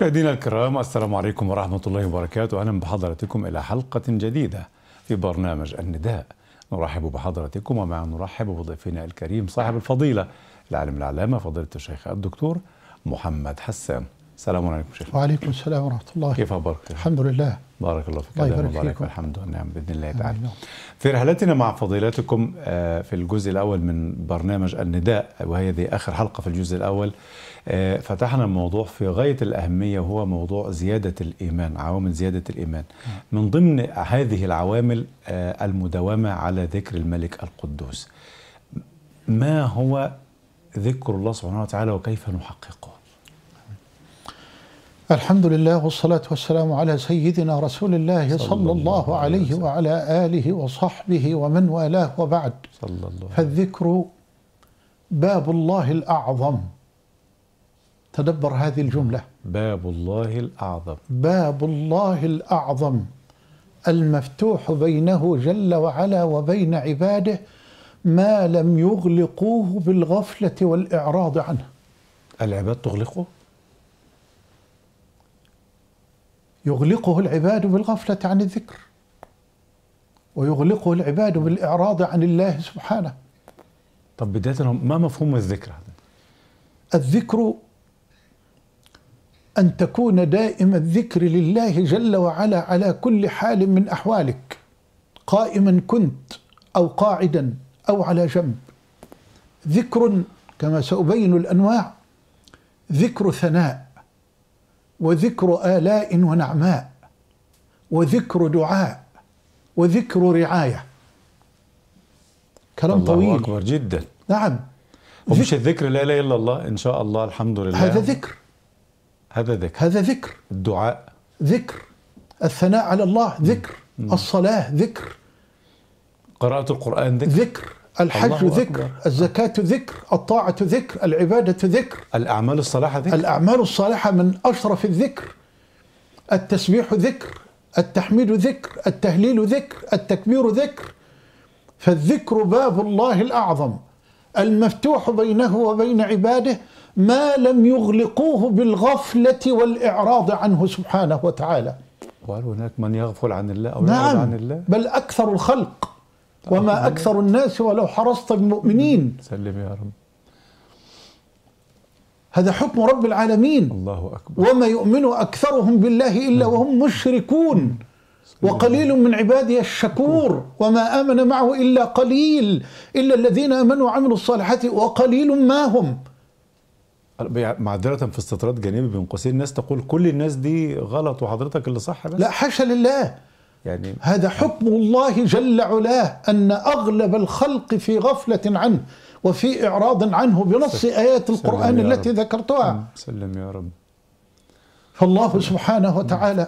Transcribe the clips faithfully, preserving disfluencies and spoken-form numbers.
مشاهدينا الكرام، السلام عليكم ورحمة الله وبركاته. أهلا بحضراتكم إلى حلقة جديدة في برنامج النداء. نرحب بحضراتكم ومع نرحب بضيفنا الكريم صاحب الفضيلة العالم العلامة فضيلة الشيخ الدكتور محمد حسان. السلام عليكم شيخ. وعليكم السلام ورحمة الله. كيف أخبارك؟ الحمد لله. بارك الله فيك. الله يبارك فيكم. الحمد لله بإذن الله تعالى. في رحلتنا مع فضيلتكم في الجزء الأول من برنامج النداء، وهذه آخر حلقة في الجزء الأول، فتحنا الموضوع في غاية الأهمية، وهو موضوع زيادة الإيمان، عوامل زيادة الإيمان. من ضمن هذه العوامل المداومة على ذكر الملك القدوس. ما هو ذكر الله سبحانه وتعالى وكيف نحققه؟ الحمد لله والصلاة والسلام على سيدنا رسول الله صلى الله عليه وعلى آله وصحبه ومن والاه، وبعد. صلى الله. فالذكر باب الله الأعظم. تدبر هذه الجملة. باب الله الأعظم. باب الله الأعظم المفتوح بينه جل وعلا وبين عباده، ما لم يغلقوه بالغفلة والإعراض عنه. العباد تغلقه؟ يغلقه العباد بالغفلة عن الذكر، ويغلقه العباد بالإعراض عن الله سبحانه. طب بداية ما مفهوم الذكر هذا؟ الذكر أن تكون دائم الذكر لله جل وعلا على كل حال من أحوالك، قائما كنت أو قاعدا أو على جنب. ذكر كما سأبين الأنواع: ذكر ثناء، وذكر آلاء ونعماء، وذكر دعاء، وذكر رعاية. كلام طويل. الله أكبر جدا. نعم. ومش الذكر لا إله إلا الله إن شاء الله الحمد لله، هذا ذكر. هذا ذكر. هذا ذكر. الدعاء ذكر. الثناء على الله ذكر. م. الصلاة ذكر. قراءة القرآن ذكر. ذكر. الحج ذكر. الزكاة ذكر. الطاعة ذكر. العبادة ذكر. الأعمال الصالحة ذكر. الأعمال الصالحة من أشرف الذكر. التسبيح ذكر. التحميد ذكر. التهليل ذكر. التكبير ذكر. فالذكر باب الله الأعظم المفتوح بينه وبين عباده، ما لم يغلقوه بالغفلة والإعراض عنه سبحانه وتعالى. وهل هناك من يغفل عن الله أو نعم، يعرض عن الله؟ بل أكثر الخلق، وما أكثر الناس ولو حرصت بمؤمنين. سلم يا رب. هذا حكم رب العالمين. الله أكبر. وما يؤمن أكثرهم بالله إلا وهم مشركون، وقليل من عبادي الشكور، وما آمن معه إلا قليل، إلا الذين آمنوا وعملوا الصالحات وقليل ما هم. معذرة في استطراد جانبي بين قوسين، الناس تقول كل الناس دي غلط وحضرتك اللي صح بس. لا، حاشا لله. يعني هذا حكم الله جل علاه، أن أغلب الخلق في غفلة عنه وفي إعراض عنه بنص آيات القرآن التي ذكرتها. سلم يا رب. فالله سبحانه وتعالى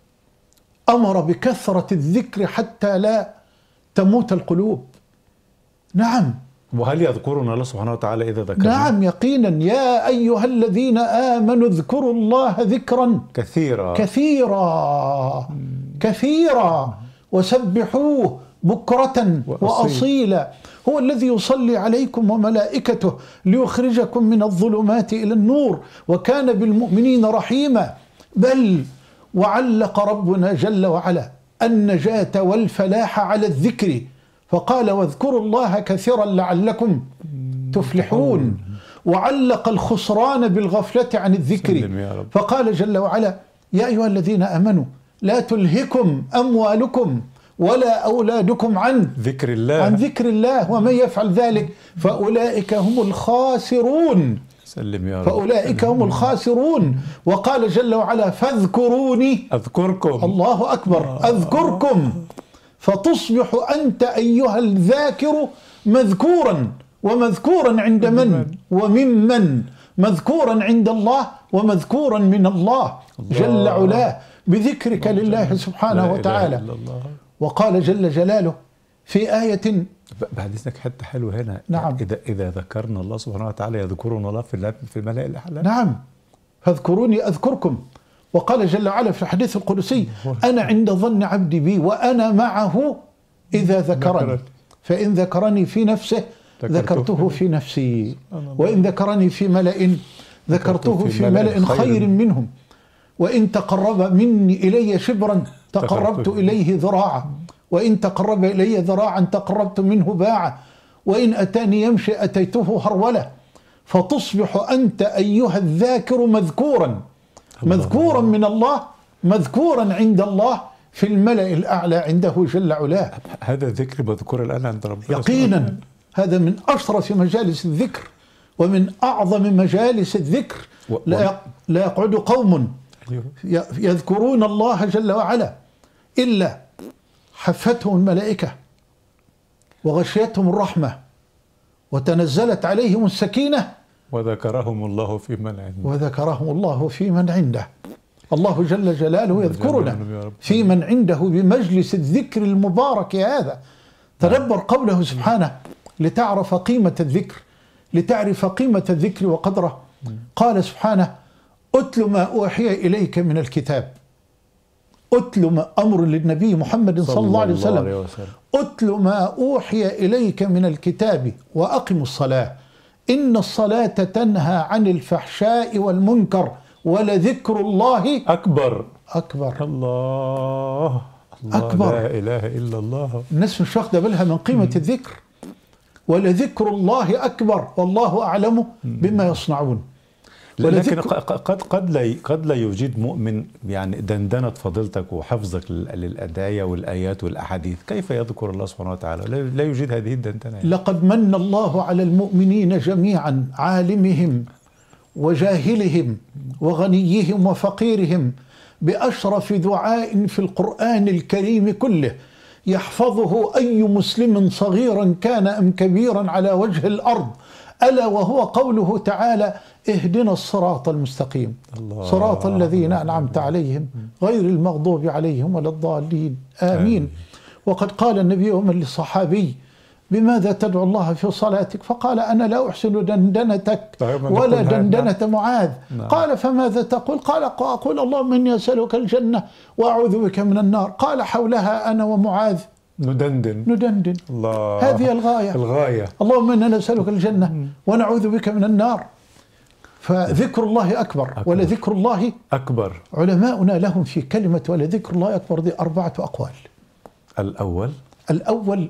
أمر بكثرة الذكر حتى لا تموت القلوب. نعم. وهل يذكرنا الله سبحانه وتعالى إذا ذكرنا؟ نعم يقينا. يا أيها الذين آمنوا اذكروا الله ذكرا كثيرا كثيرا كثيرا وسبحوه بكرة وأصيلا. هو الذي يصلي عليكم وملائكته ليخرجكم من الظلمات إلى النور، وكان بالمؤمنين رحيما. بل وعلق ربنا جل وعلا النجاة والفلاح على الذكر، فقال: واذكروا الله كثيرا لعلكم تفلحون. وعلق الخسران بالغفلة عن الذكر، فقال جل وعلا: يا أيها الذين آمنوا لا تلهكم أموالكم ولا أولادكم عن ذكر الله عن ذكر الله ومن يفعل ذلك فأولئك هم الخاسرون. سلم يا رب. فأولئك هم الخاسرون. وقال جل وعلا: فاذكروني أذكركم. الله أكبر. أذكركم فتصبح أنت أيها الذاكر مذكورا، ومذكورا عند من وممن، مذكورا عند الله ومذكورا من الله جل علاه بذكرك لله سبحانه وتعالى. وقال جل جلاله في آية، بعد إذنك حتى حلو هنا. نعم. إذا إذا ذكرنا الله سبحانه وتعالى يذكرنا الله في في الملأ الأعلى. نعم. فاذكروني أذكركم. وقال جل وعلا في الحديث القدسي: أنا عند ظن عبدي بي وأنا معه إذا ذكرني، فإن ذكرني في نفسه ذكرته في نفسي، وإن ذكرني في ملأ ذكرته في ملأ خير منهم. وإن تقرب مني إلي شبرا تقربت إليه ذراعا، وإن تقرب إلي ذراعا تقربت منه باعا، وإن أتاني يمشي أتيته هرولة. فتصبح أنت أيها الذاكر مذكورا مذكورا من الله، مذكورا عند الله في الملأ الأعلى عنده جل علاه. هذا الذكر مذكور الآن عند ربنا يقينا. هذا من أشرف مجالس الذكر ومن أعظم مجالس الذكر. و... لا لا يقعد قوم يذكرون الله جل وعلا إلا حفتهم الملائكة وغشيتهم الرحمة وتنزلت عليهم السكينة وذكرهم الله في من عنده وذكرهم الله في من عنده. الله جل جلاله يذكرنا في من عنده بمجلس الذكر المبارك هذا. تدبر قوله سبحانه لتعرف قيمة الذكر، لتعرف قيمة الذكر وقدره. قال سبحانه أتل ما أوحي إليك من الكتاب. أتل ما أمر للنبي محمد صلى الله عليه وسلم. أتل ما أوحي إليك من الكتاب وأقم الصلاة إن الصلاة تنهى عن الفحشاء والمنكر ولذكر الله أكبر. أكبر. الله الله أكبر. لا إله إلا الله. الناس مش واخدة بالها من قيمة الذكر. ولذكر الله أكبر والله أعلم بما يصنعون. لكن قد قد لا قد لا يوجد مؤمن يعني دندنة فضيلتك وحفظك للأدعية والآيات والأحاديث، كيف يذكر الله سبحانه وتعالى؟ لا يوجد هذه الدندنة. لقد من الله على المؤمنين جميعا، عالمهم وجاهلهم وغنيهم وفقيرهم، بأشرف دعاء في القرآن الكريم كله يحفظه أي مسلم صغيرا كان أم كبيرا على وجه الأرض، ألا وهو قوله تعالى اهدنا الصراط المستقيم صراط الذين أنعمت عليهم غير المغضوب عليهم ولا الضالين آمين. وقد قال النبي يوما للصحابي بماذا تدعو الله في صلاتك؟ فقال أنا لا أحسن دندنتك ولا دندنة معاذ. قال فماذا تقول؟ قال أقول اللهم إني أسألك الجنة وأعوذ بك من النار. قال حولها أنا ومعاذ ندندن ندندن. الله. هذه الغاية. الغاية. اللهم إنا نسألك الجنة ونعوذ بك من النار. فذكر الله أكبر, أكبر. ولذكر الله أكبر. علماؤنا لهم في كلمة ولذكر الله أكبر دي أربعة أقوال. الأول الأول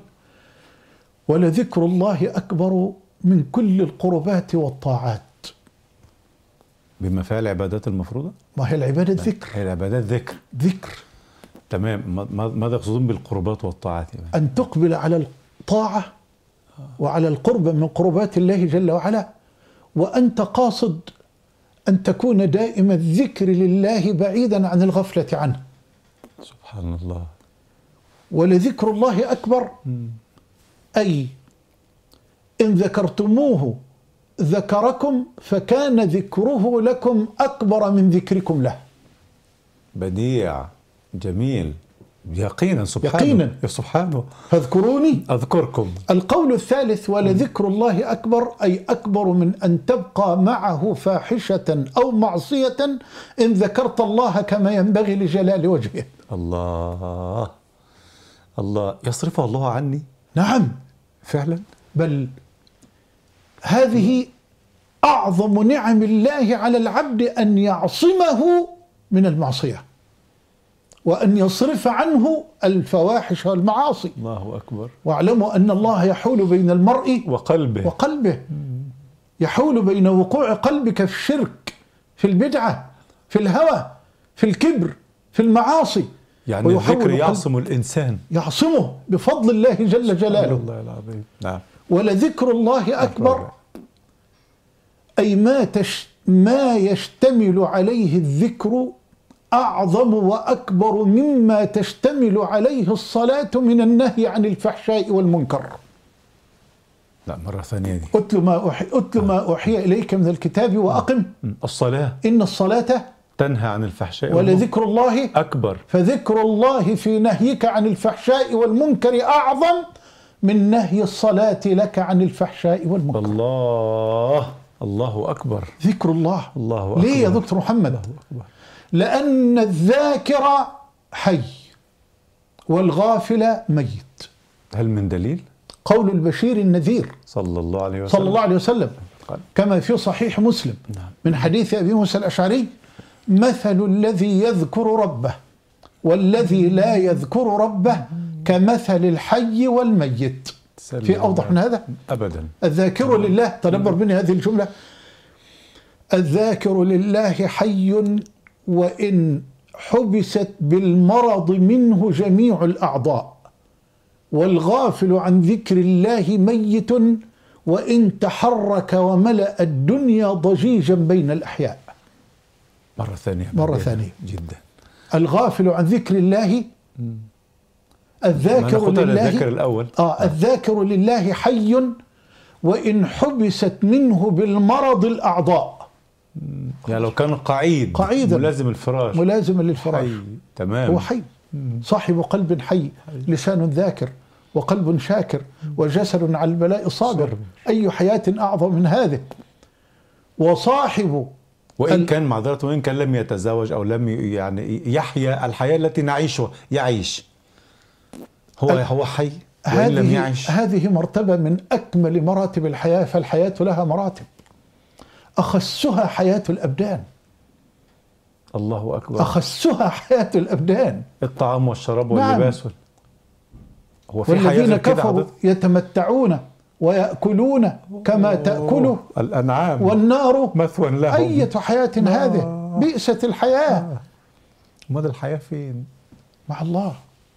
ولذكر الله أكبر من كل القربات والطاعات. بما فيها العبادات المفروضة؟ ما هي العبادة ذكر. هي العبادات ذكر. ذكر. تمام. ماذا يقصدون بالقربات والطاعات؟ يعني؟ أن تقبل على الطاعة وعلى القرب من قربات الله جل وعلا، وأنت قاصد أن تكون دائما الذكر لله بعيدا عن الغفلة عنه. سبحان الله. ولذكر الله أكبر أي إن ذكرتموه ذكركم فكان ذكره لكم أكبر من ذكركم له. بديع جميل يقينا. سبحانه يقينا. يا سبحانه. فاذكروني أذكركم. القول الثالث ولذكر الله أكبر أي أكبر من أن تبقى معه فاحشة أو معصية إن ذكرت الله كما ينبغي لجلال وجهه. الله الله. يصرفها الله عني. نعم فعلا. بل هذه أعظم نعم الله على العبد أن يعصمه من المعصية وأن يصرف عنه الفواحش والمعاصي. الله أكبر. واعلموا أن الله يحول بين المرء وقلبه وقلبه يحول بين وقوع قلبك في الشرك، في البدعة، في الهوى، في الكبر، في المعاصي. يعني الذكر يعصم الإنسان، يعصمه بفضل الله جل جلاله. الله العظيم. نعم. ولذكر الله أكبر أي ما, تش ما يشتمل عليه الذكر أعظم وأكبر مما تشتمل عليه الصلاة من النهي عن الفحشاء والمنكر. لا مرة ثانية دي. أتل ما أوحي, أتل ما أوحي إليك من الكتاب وأقم الصلاة إن الصلاة تنهى عن الفحشاء ولذكر الله أكبر. فذكر الله في نهيك عن الفحشاء والمنكر أعظم من نهي الصلاة لك عن الفحشاء والمنكر. الله الله أكبر. ذكر الله. الله أكبر. ليه يا دكتور محمد؟ لأن الذاكر حي والغافل ميت. هل من دليل؟ قول البشير النذير صلى الله عليه وسلم صلى الله عليه وسلم كما في صحيح مسلم من حديث أبي موسى الأشعري مثل الذي يذكر ربه والذي لا يذكر ربه كمثل الحي والميت. في أوضح من هذا؟ أبدا. الذاكر لله، تدبر مني هذه الجملة، الذاكر لله حي وإن حبست بالمرض منه جميع الأعضاء، والغافل عن ذكر الله ميت وإن تحرك وملأ الدنيا ضجيجا بين الأحياء. مرة ثانية. مرة ثانية جدا. الغافل عن ذكر الله، الذاكر لله الذاكر الأول. آه الذاكر لله حي وإن حبست منه بالمرض الأعضاء. يعني لو كان قعيد قعيدا ملازم الفراش، ملازم للفراش، حي. تمام. هو حي، صاحب قلب حي، لسان ذاكر وقلب شاكر وجسد على البلاء صابر. أي حياة أعظم من هذه؟ وصاحب وإن كان معذرة، وإن كان لم يتزوج أو لم يعني يحيا الحياة التي نعيشها، يعيش هو هو حي وإن لم يعيش. هذه مرتبة من أكمل مراتب الحياة، فالحياة لها مراتب، أخسها حياة الأبدان. الله أكبر. أخسها حياة الأبدان، الطعام والشراب واللباس. نعم. هو في والذين كفروا يتمتعون ويأكلون كما تأكل الأنعام والنار مثوى لهم. أية حياة هذه؟ بئست الحياة. ماذا الحياة فين؟ مع الله،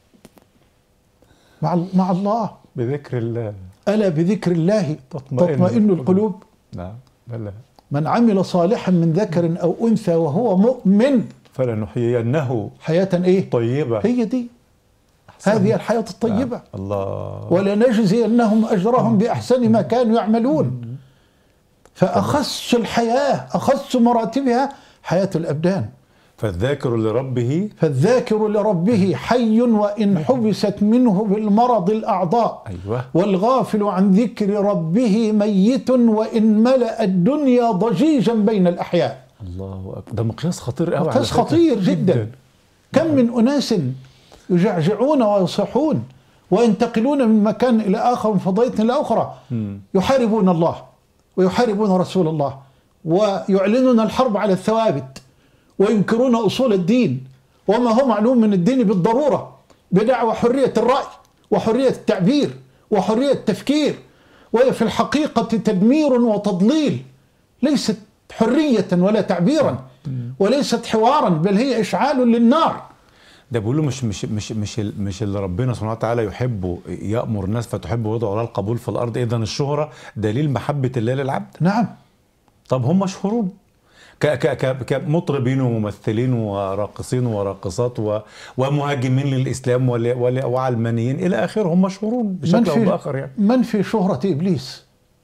مع مع الله، بذكر الله. ألا بذكر الله تطمئن, تطمئن القلوب. نعم. بلى. من عمل صالحا من ذكر أو أنثى وهو مؤمن فلنحيينه حياة إيه؟ طيبة. هي دي، هذه الحياة الطيبة. نعم. الله. ولنجزينهم أجرهم بأحسن ما كانوا يعملون. فأخص الحياة، أخص مراتبها حياة الأبدان. فالذاكر لربه فالذاكر لربه حي وإن حبست منه بالمرض الأعضاء. أيوة. والغافل عن ذكر ربه ميت وإن ملأ الدنيا ضجيجا بين الأحياء. الله أكبر. ده مقياس خطير قوي، مقياس خطير جدا, جدا. كم من أناس يجعجعون ويصيحون وينتقلون من مكان إلى آخر، من فضيلة إلى أخرى، يحاربون الله ويحاربون رسول الله ويعلنون الحرب على الثوابت وينكرون أصول الدين وما هو معلوم من الدين بالضرورة، بدعوى حرية الرأي وحرية التعبير وحرية التفكير، وهي في الحقيقة تدمير وتضليل، ليست حرية ولا تعبيرا وليست حوارا، بل هي إشعال للنار. ده بيقولوا مش مش مش مش مش اللي ربنا سبحانه وتعالى يحبه يأمر الناس فتحبه ويدعو لها القبول في الأرض، إذن الشهرة دليل محبة الله للعبد. نعم. طب هم مشهورون كمطربين وممثلين وراقصين وراقصات ومهاجمين للإسلام وعلمانيين إلى آخره، هم مشهورون بشكل أو بآخر. يعني من في شهرة إبليس؟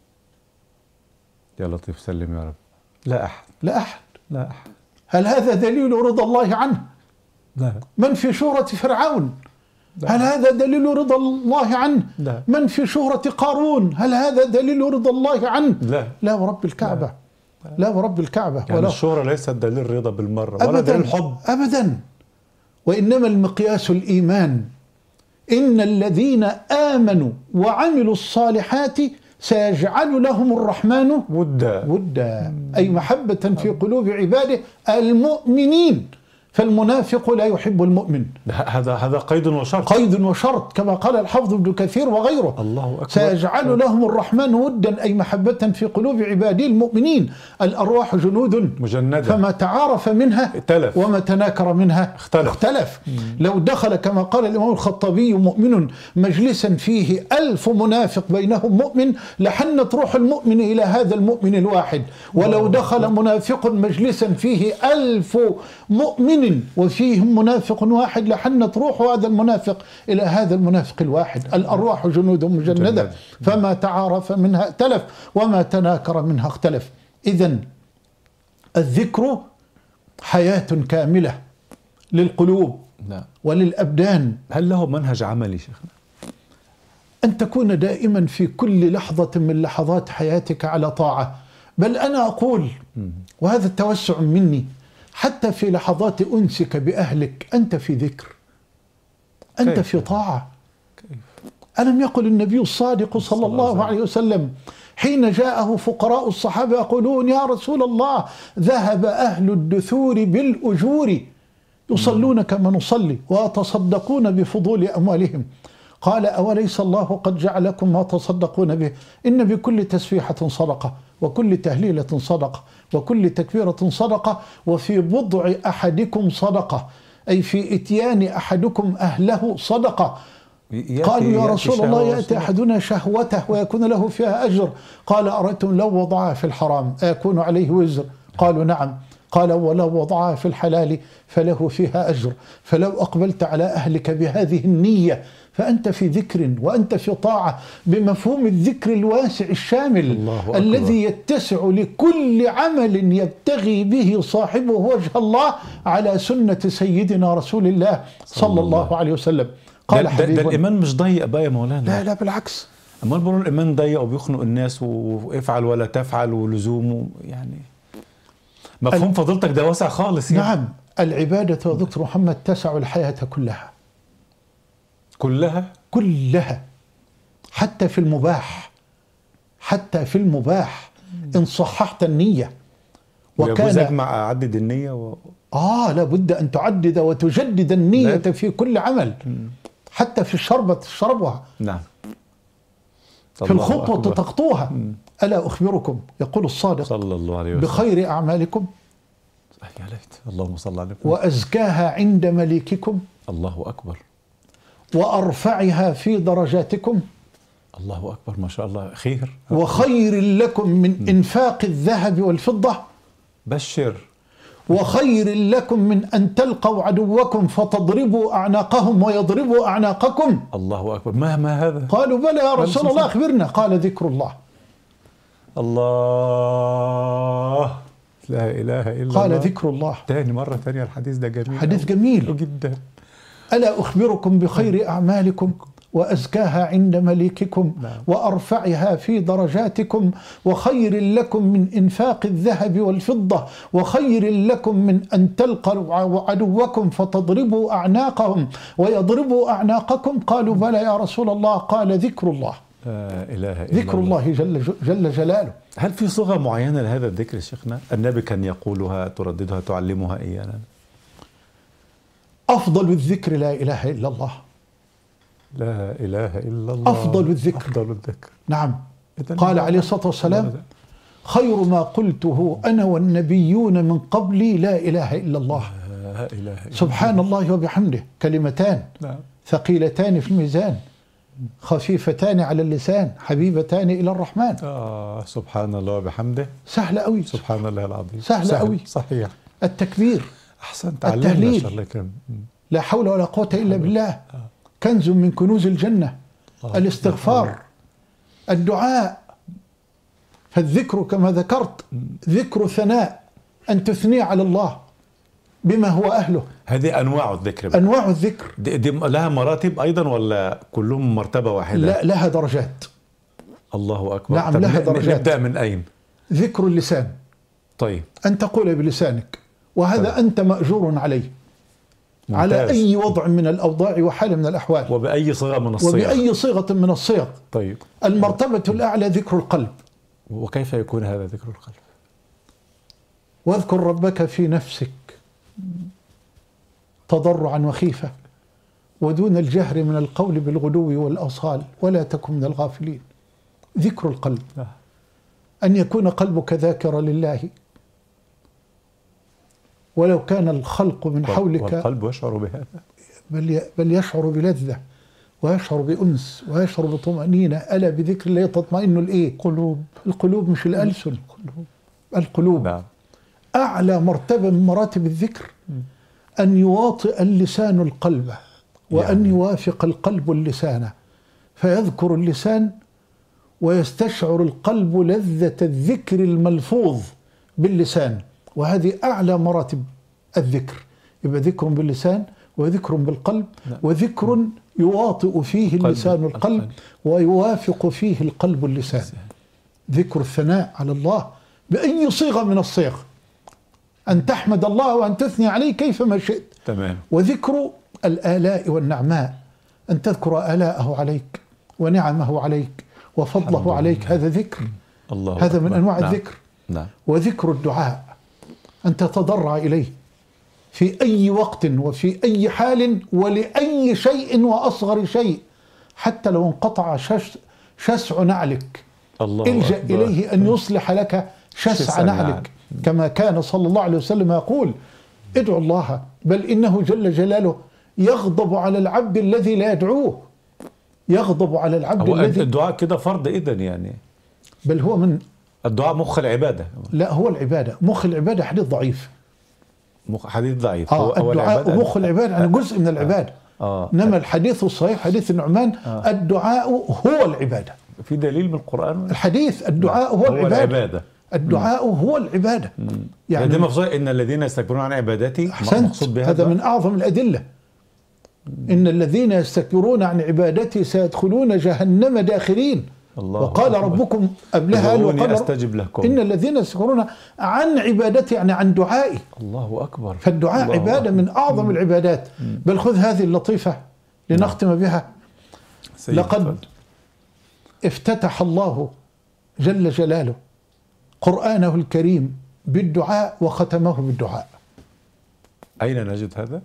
يا لطيف سلم يا رب. لا أحد. لا أحد. لا أحد. هل هذا دليل رضا الله عنه؟ لا. من في شهرة فرعون؟ لا. هل هذا دليل رضا الله عنه؟ لا. من في شهرة قارون؟ هل هذا دليل رضا الله عنه؟ لا. لا ورب الكعبة. لا, لا ورب الكعبة. يعني الشهرة ليست دليل رضا بالمرة ولا أبداً دليل حب أبدا، وإنما المقياس الإيمان. إن الذين آمنوا وعملوا الصالحات سيجعل لهم الرحمن ودا ودا أي محبة في قلوب عباده المؤمنين. فالمنافق لا يحب المؤمن. هذا هذا قيد وشرط. قيد وشرط كما قال الحافظ ابن كثير وغيره. الله أكبر. سيجعل لهم الرحمن ودا أي محبة في قلوب عباده المؤمنين. الأرواح جنود مجندة، فما تعارف منها ائتلف وما تناكر منها اختلف, اختلف. لو دخل كما قال الإمام الخطابي مؤمن مجلسا فيه ألف منافق بينهم مؤمن لحنت روح المؤمن إلى هذا المؤمن الواحد. ولو دخل منافق مجلسا فيه ألف مؤمن وفيهم منافق واحد لحنت روح هذا المنافق إلى هذا المنافق الواحد. الأرواح جنود مجندة فما تعارف منها ائتلف وما تناكر منها اختلف. إذن الذكر حياة كاملة للقلوب وللأبدان. هل له منهج عملي شيخنا؟ أن تكون دائما في كل لحظة من لحظات حياتك على طاعة. بل أنا أقول وهذا التوسع مني، حتى في لحظات أنسك بأهلك أنت في ذكر، أنت كيف؟ في طاعة. كيف؟ ألم يقل النبي الصادق صلى الله عليه وسلم حين جاءه فقراء الصحابة يقولون يا رسول الله ذهب أهل الدثور بالأجور يصلون كما نصلي ويتصدقون بفضول أموالهم. قال أوليس الله قد جعلكم ما تصدقون به؟ إن بكل تسبيحة صدقة، وكل تهليلة صدقة، وكل تكبيرة صدقة، وفي بضع أحدكم صدقة، أي في إتيان أحدكم أهله صدقة. قالوا يا رسول الله يأتي أحدنا شهوته ويكون له فيها أجر. قال أرأيتم لو وضعها في الحرام أيكون عليه وزر؟ قالوا نعم. قال ولو وضعها في الحلال فله فيها أجر. فلو أقبلت على أهلك بهذه النية فأنت في ذكر وأنت في طاعة بمفهوم الذكر الواسع الشامل الذي يتسع لكل عمل يبتغي به صاحبه وجه الله على سنة سيدنا رسول الله صلى الله عليه وسلم. قال حبيب ده الإيمان مش ضيق بقى يا مولانا. لا لا بالعكس. أما بيقولوا الإيمان ضيق وبيخنق الناس وافعل ولا تفعل ولزومه، يعني مفهوم فضيلتك ده واسع خالص يعني. نعم، العبادة يا دكتور محمد تسع الحياة كلها كلها كلها، حتى في المباح، حتى في المباح إن صححت النية. وكان أجمع أعدد النية و... آه لابد أن تعدد وتجدد النية لا. في كل عمل، حتى في الشربة تشربها. نعم. في الخطوة تخطوها. ألا أخبركم يقول الصادق صلى الله عليه وسلم بخير أعمالكم يا ليت اللهم صل على وأزكاها عند مليككم الله أكبر وأرفعها في درجاتكم الله أكبر ما شاء الله خير وخير لكم من إنفاق الذهب والفضة بشر وخير لكم من أن تلقوا عدوكم فتضربوا أعناقهم ويضربوا أعناقكم. الله أكبر. ما ما هذا؟ قالوا بلى يا رسول الله أخبرنا. قال ذكر الله. الله لا إله إلا الله. قال ذكر الله. تاني مرة تانية الحديث ده جميل حديث جميل جدا. ألا أخبركم بخير أعمالكم وأزكاها عند مليككم وأرفعها في درجاتكم وخير لكم من إنفاق الذهب والفضة وخير لكم من أن تلقوا عدوكم فتضربوا أعناقهم ويضربوا أعناقكم. قالوا بلى يا رسول الله. قال ذكر الله. لا إله إلا ذكر الله جل, جل جلاله. هل في صيغة معينة لهذا الذكر شيخنا؟ النبي كان يقولها ترددها تعلمها إيانا؟ أفضل الذكر لا إله إلا الله. لا إله إلا الله. أفضل الذكر. أفضل الذكر. نعم. قال عليه الصلاة والسلام خير ما قلته أنا والنبيون من قبلي لا إله إلا الله. لا إله إلا سبحان الله وبحمده كلمتان نعم. ثقيلتان في الميزان خفيفتان على اللسان حبيبتان إلى الرحمن. آه سبحان الله وبحمده. سهل قوي. سبحان الله العظيم. سهل قوي. صحيح. التكبير. أحسنت. التهليل. لا حول ولا قوة إلا بالله. كنز من كنوز الجنة. الاستغفار. الدعاء. فالذكر كما ذكرت ذكر ثناء أن تثني على الله بما هو أهله. هذه أنواع الذكر بقى. أنواع الذكر دي, دي لها مراتب أيضا ولا كلهم مرتبة واحدة؟ لا لها درجات. الله أكبر. نعم لها درجات. نبدأ من أين؟ ذكر اللسان. طيب. أن تقول بلسانك وهذا طيب. أنت مأجور عليه. ممتاز. على أي وضع من الأوضاع وحال من الأحوال وبأي صيغة من الصيغ وبأي صيغة من الصيغ. طيب. المرتبة الأعلى ذكر القلب. وكيف يكون هذا ذكر القلب؟ واذكر ربك في نفسك تضرعا وخيفة ودون الجهر من القول بالغدو والآصال ولا تكن من الغافلين. ذكر القلب أن يكون قلبك ذاكرا لله ولو كان الخلق من حولك والقلب يشعر بهذا بل بل يشعر بلذة ويشعر بأنس ويشعر بطمأنينة. ألا بذكر الله تطمئن الإيه؟ قلوب. القلوب مش الألسن. القلوب. القلوب. نعم. أعلى مرتبة من مراتب الذكر أن يواطئ اللسان القلب وأن يعني. يوافق القلب اللسان فيذكر اللسان ويستشعر القلب لذة الذكر الملفوظ باللسان. وهذه أعلى مراتب الذكر. يبقى ذكر باللسان وذكر بالقلب وذكر يواطئ فيه اللسان القلب ويوافق فيه القلب اللسان. ذكر الثناء على الله بأي صيغة من الصيغ أن تحمد الله وأن تثني عليه كيفما شئت. تمام. وذكر الآلاء والنعماء أن تذكر آلاءه عليك ونعمه عليك وفضله عليك. هذا ذكر الله هذا من أكبر. أنواع نعم. الذكر. نعم. وذكر الدعاء أن تتضرع إليه في أي وقت وفي أي حال ولأي شيء وأصغر شيء، حتى لو انقطع شش شسع نعلك الله الجأ أكبر. إليه أن يصلح لك شسع, شسع نعلك نعل. كما كان صلى الله عليه وسلم يقول: ادعوا الله، بل إنه جل جلاله يغضب على العبد الذي لا يدعوه، يغضب على العبد هو الذي الدعاء كده فرض إذن يعني، بل هو من الدعاء مخ العبادة. لا هو العبادة، مخ العبادة حديث ضعيف. مخ حديث ضعيف. آه هو هو الدعاء العبادة. مخ العبادة يعني جزء من العبادة. آه. إنما الحديث الصحيح حديث النعمان آه. الدعاء هو العبادة. في دليل من القرآن؟ الحديث الدعاء هو, هو العبادة. العبادة. الدعاء مم. هو العبادة. مم. يعني دي مقصود إن الذين يستكبرون عن عبادتي مقصود بهذا، هذا من أعظم الأدلة. مم. إن الذين يستكبرون عن عبادتي سيدخلون جهنم داخرين. الله وقال أكبر. ربكم قبلها وقال أستجب لكم إن الذين يستكبرون عن عبادتي يعني عن دعائي. الله أكبر. فالدعاء الله عبادة أكبر. من أعظم مم. العبادات. مم. بل خذ هذه اللطيفة لنختم مم. بها. لقد فضل. افتتح الله جل جلاله قرآنه الكريم بالدعاء وختمه بالدعاء. أين نجد هذا؟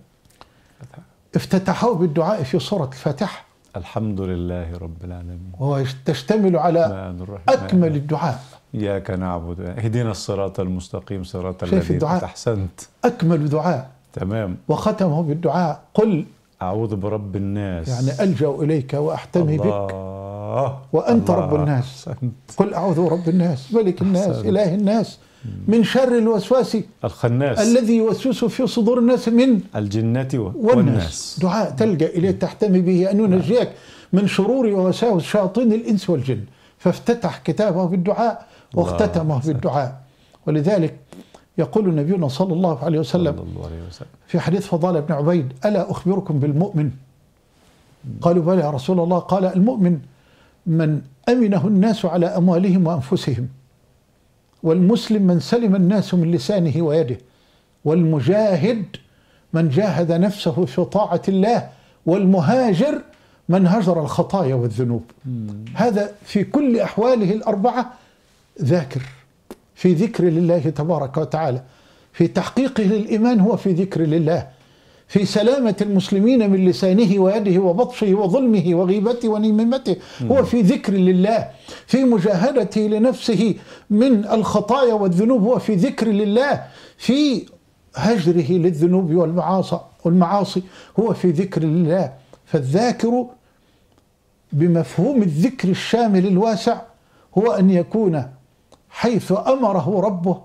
افتتحه بالدعاء في سورة الفاتحة. الحمد لله رب العالمين. وهو تشتمل على أكمل الدعاء. إياك نعبد اهدنا الصراط المستقيم صراط الذين أحسنت. أكمل دعاء. تمام. وختمه بالدعاء: قل أعوذ برب الناس، يعني ألجأ إليك وأحتمي الله بك وأنت الله رب الناس. أحسنت. قل أعوذ برب الناس ملك الناس أحسنت. إله الناس من شر الوسواس الخناس الذي يوسوس في صدور الناس من الجنة والناس, والناس. دعاء تلجأ إليه تحتمي به أن ينجيك من شرور ووساوس شياطين الإنس والجن. فافتتح كتابه بالدعاء واختتمه بالدعاء. ولذلك يقول نبينا صلى الله عليه وسلم في حديث فضالة بن عبيد: ألا أخبركم بالمؤمن؟ قالوا: بلى يا رسول الله. قال: المؤمن من أمنه الناس على أموالهم وأنفسهم، والمسلم من سلم الناس من لسانه ويده، والمجاهد من جاهد نفسه في طاعة الله، والمهاجر من هجر الخطايا والذنوب. هذا في كل أحواله الأربعة ذاكر، في ذكر لله تبارك وتعالى، في تحقيقه للإيمان هو في ذكر لله، في سلامة المسلمين من لسانه ويده وبطشه وظلمه وغيبته ونميمته هو في ذكر لله، في مجاهدته لنفسه من الخطايا والذنوب هو في ذكر لله، في هجره للذنوب والمعاصي والمعاصي هو في ذكر الله. فالذاكر بمفهوم الذكر الشامل الواسع هو أن يكون حيث أمره ربه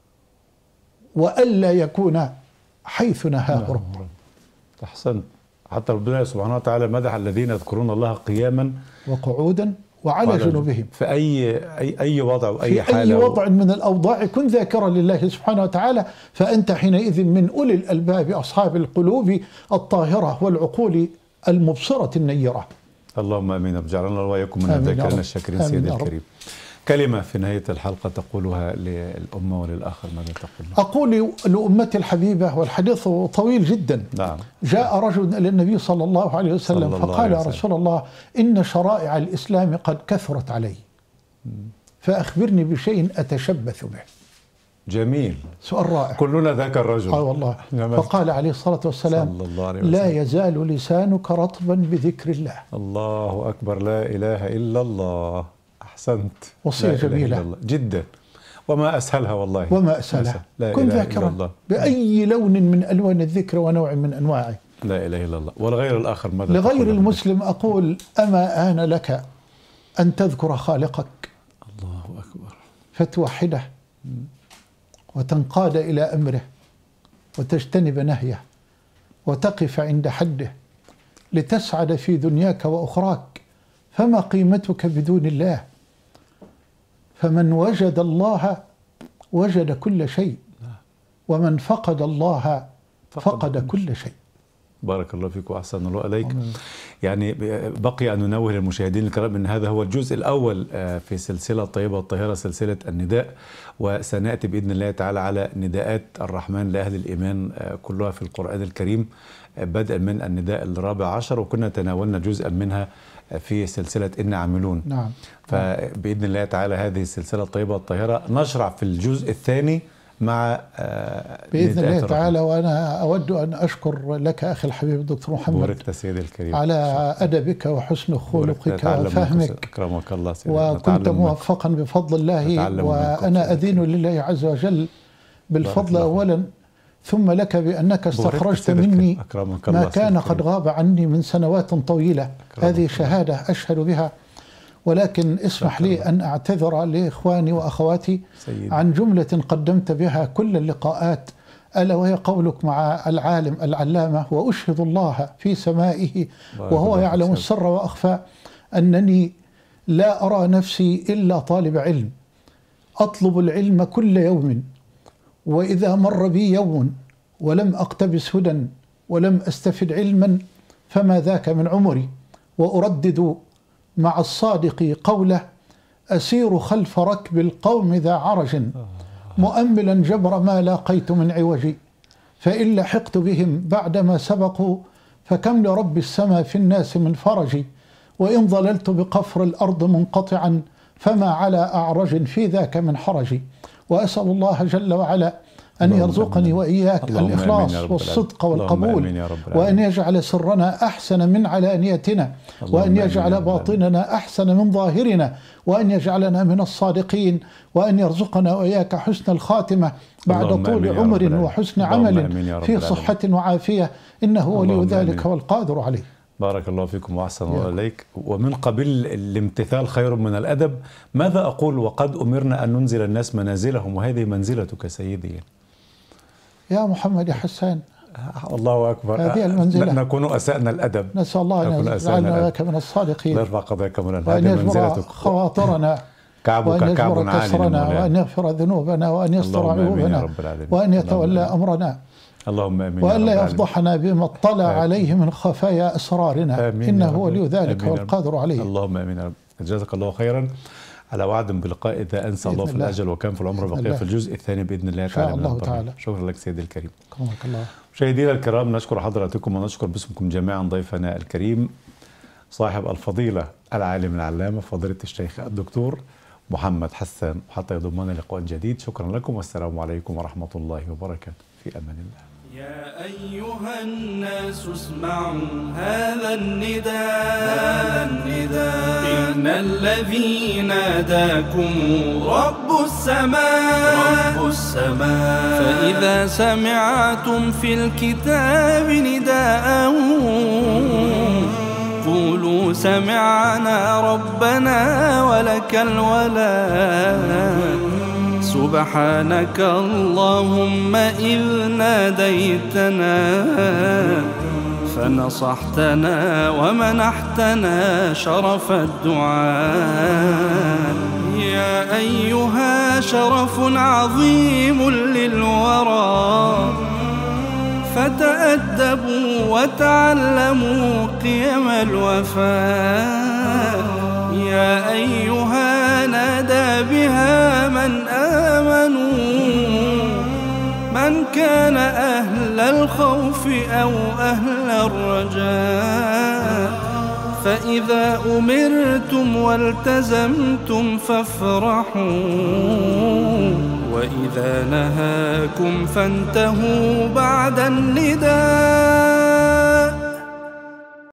وألا يكون حيث نهاه ربه. أحسنت. حتى ربنا سبحانه وتعالى مدح الذين يذكرون الله قياما وقعودا وعلى جنوبهم في أي أي أي وضع وأي حال، في أي وضع من الأوضاع كن ذاكرا لله سبحانه وتعالى، فأنت حينئذ من أولي الألباب أصحاب القلوب الطاهرة والعقول المبصرة النيرة. اللهم امين. اجعلنا واياكم من الذاكرين الشاكرين. سيدي الكريم، كلمة في نهاية الحلقة تقولها للأمة وللآخر، ماذا تقول؟ أقول لأمتي الحبيبة، والحديث طويل جدا. نعم. جاء رجل إلى النبي صلى الله عليه وسلم الله فقال: عليه يا رسول الله، إن شرائع الإسلام قد كثرت علي، فأخبرني بشيء أتشبث به. جميل، سؤال رائع. كلنا ذاك الرجل. آه والله. فقال عليه الصلاة والسلام: لا يزال لسانك رطبا بذكر الله. الله أكبر، لا إله إلا الله. أحسنت. وصية جميلة جدا، وما أسهلها والله. وما أسهلها. كن ذاكرا بأي لون من ألوان الذكر ونوع من أنواعه. لا إله إلا الله. والغير الآخر ماذا تقول؟ لغير المسلم أقول: أما آن لك أن تذكر خالقك. الله أكبر. فتوحده وتنقاد إلى أمره وتجتنب نهيه وتقف عند حده لتسعد في دنياك وأخراك. فما قيمتك بدون الله؟ فمن وجد الله وجد كل شيء، ومن فقد الله فقد كل شيء. بارك الله فيك وأحسن الله إليك. يعني بقي أن ننوه للمشاهدين الكرام أن هذا هو الجزء الأول في سلسلة الطيبة الطاهرة، سلسلة النداء، وسنأتي بإذن الله تعالى على نداءات الرحمن لأهل الإيمان كلها في القرآن الكريم، بدءا من النداء الرابع عشر، وكنا تناولنا جزءا منها في سلسلة إن عاملون. نعم. فبإذن الله تعالى هذه السلسلة الطيبة الطاهرة نشرع في الجزء الثاني مع بإذن الله تعالى. وأنا أود أن أشكر لك أخي الحبيب الدكتور محمد، بوركت سيدي الكريم، على أدبك وحسن خلقك وفهمك، أكرمك الله سيدي، وكنت موفقا بفضل الله، وأنا أدين لله عز وجل بالفضل أولا، ثم لك بأنك استخرجت مني ما كان قد غاب عني من سنوات طويلة. هذه شهادة أشهد بها، ولكن اسمح لي أن أعتذر لإخواني وأخواتي سيدي عن جملة قدمت بها كل اللقاءات، ألا وهي قولك مع العالم العلامة: وأشهد الله في سمائه وهو يعلم السر وأخفى أنني لا أرى نفسي إلا طالب علم، أطلب العلم كل يوم، وإذا مر بي يوم ولم أقتبس هدى ولم أستفد علما فما ذاك من عمري. وأردد مع الصادق قوله: أسير خلف ركب القوم ذا عرج، مؤملا جبر ما لاقيت من عوجي، فإن لحقت بهم بعدما سبقوا فكم لرب السماء في الناس من فرج، وإن ضللت بقفر الأرض منقطعا فما على أعرج في ذاك من حرج. وأسأل الله جل وعلا أن يرزقني وإياك الإخلاص والصدق والقبول، وأن يجعل سرنا أحسن من علانيتنا، وأن يجعل باطننا أحسن من ظاهرنا، وأن يجعلنا من الصادقين، وأن يرزقنا وإياك حسن الخاتمة بعد طول عمر وحسن عمل في صحة وعافية، إنه ولي ذلك والقادر عليه. بارك الله فيكم وأحسن الله إليك. ومن قبيل الامتثال خير من الأدب، ماذا أقول وقد أمرنا أن ننزل الناس منازلهم، وهذه منزلتك سيدي يا محمد يا حسان. الله أكبر. هذه المنزلة نكون أسأنا الأدب، نسأل الله أن يجعلنا وإياك من الصادقين، ويرفع قضاياك من وأن يجبر خواطرنا كعبك كعب عالٍ، وأن يغفر ذنوبنا، وأن يستر عيوبنا، وأن يتولى أمرنا، اللهم آمين، وأن لا يفضحنا بما اطلع عليه من خفايا أسرارنا، إنه ولي ذلك والقادر عليه. اللهم آمين يا رب. جزاك الله خيرا، على وعد بلقاء إذا أنسى الله في الأجل وكان في العمر بقية في الجزء الثاني بإذن الله تعالى. الله تعالى. شكرا لك سيدي الكريم. كرمك الله. مشاهدينا الكرام، نشكر حضراتكم ونشكر باسمكم جميعا ضيفنا الكريم صاحب الفضيلة العالم العلامة فضيلة الشيخ الدكتور محمد حسان، حتى يضمنا لقاء جديد. شكرا لكم والسلام عليكم ورحمة الله وبركاته، في أمان الله. يا أيها الناس اسمعوا هذا النداء، هذا النداء إن الذي ناداكم رب السماء، رب السماء. فإذا سمعتم في الكتاب نداء قولوا سمعنا ربنا ولك الولاء. سبحانك اللهم إذ ناديتنا فنصحتنا ومنحتنا شرف الدعاء. يا أيها شرف عظيم للورى، فتأدبوا وتعلموا قيم الوفاء. يا أيها نادى بها من آمنوا، من كان أهل الخوف أو أهل الرجاء. فإذا أمرتم والتزمتم فافرحوا، وإذا نهاكم فانتهوا بعد النداء.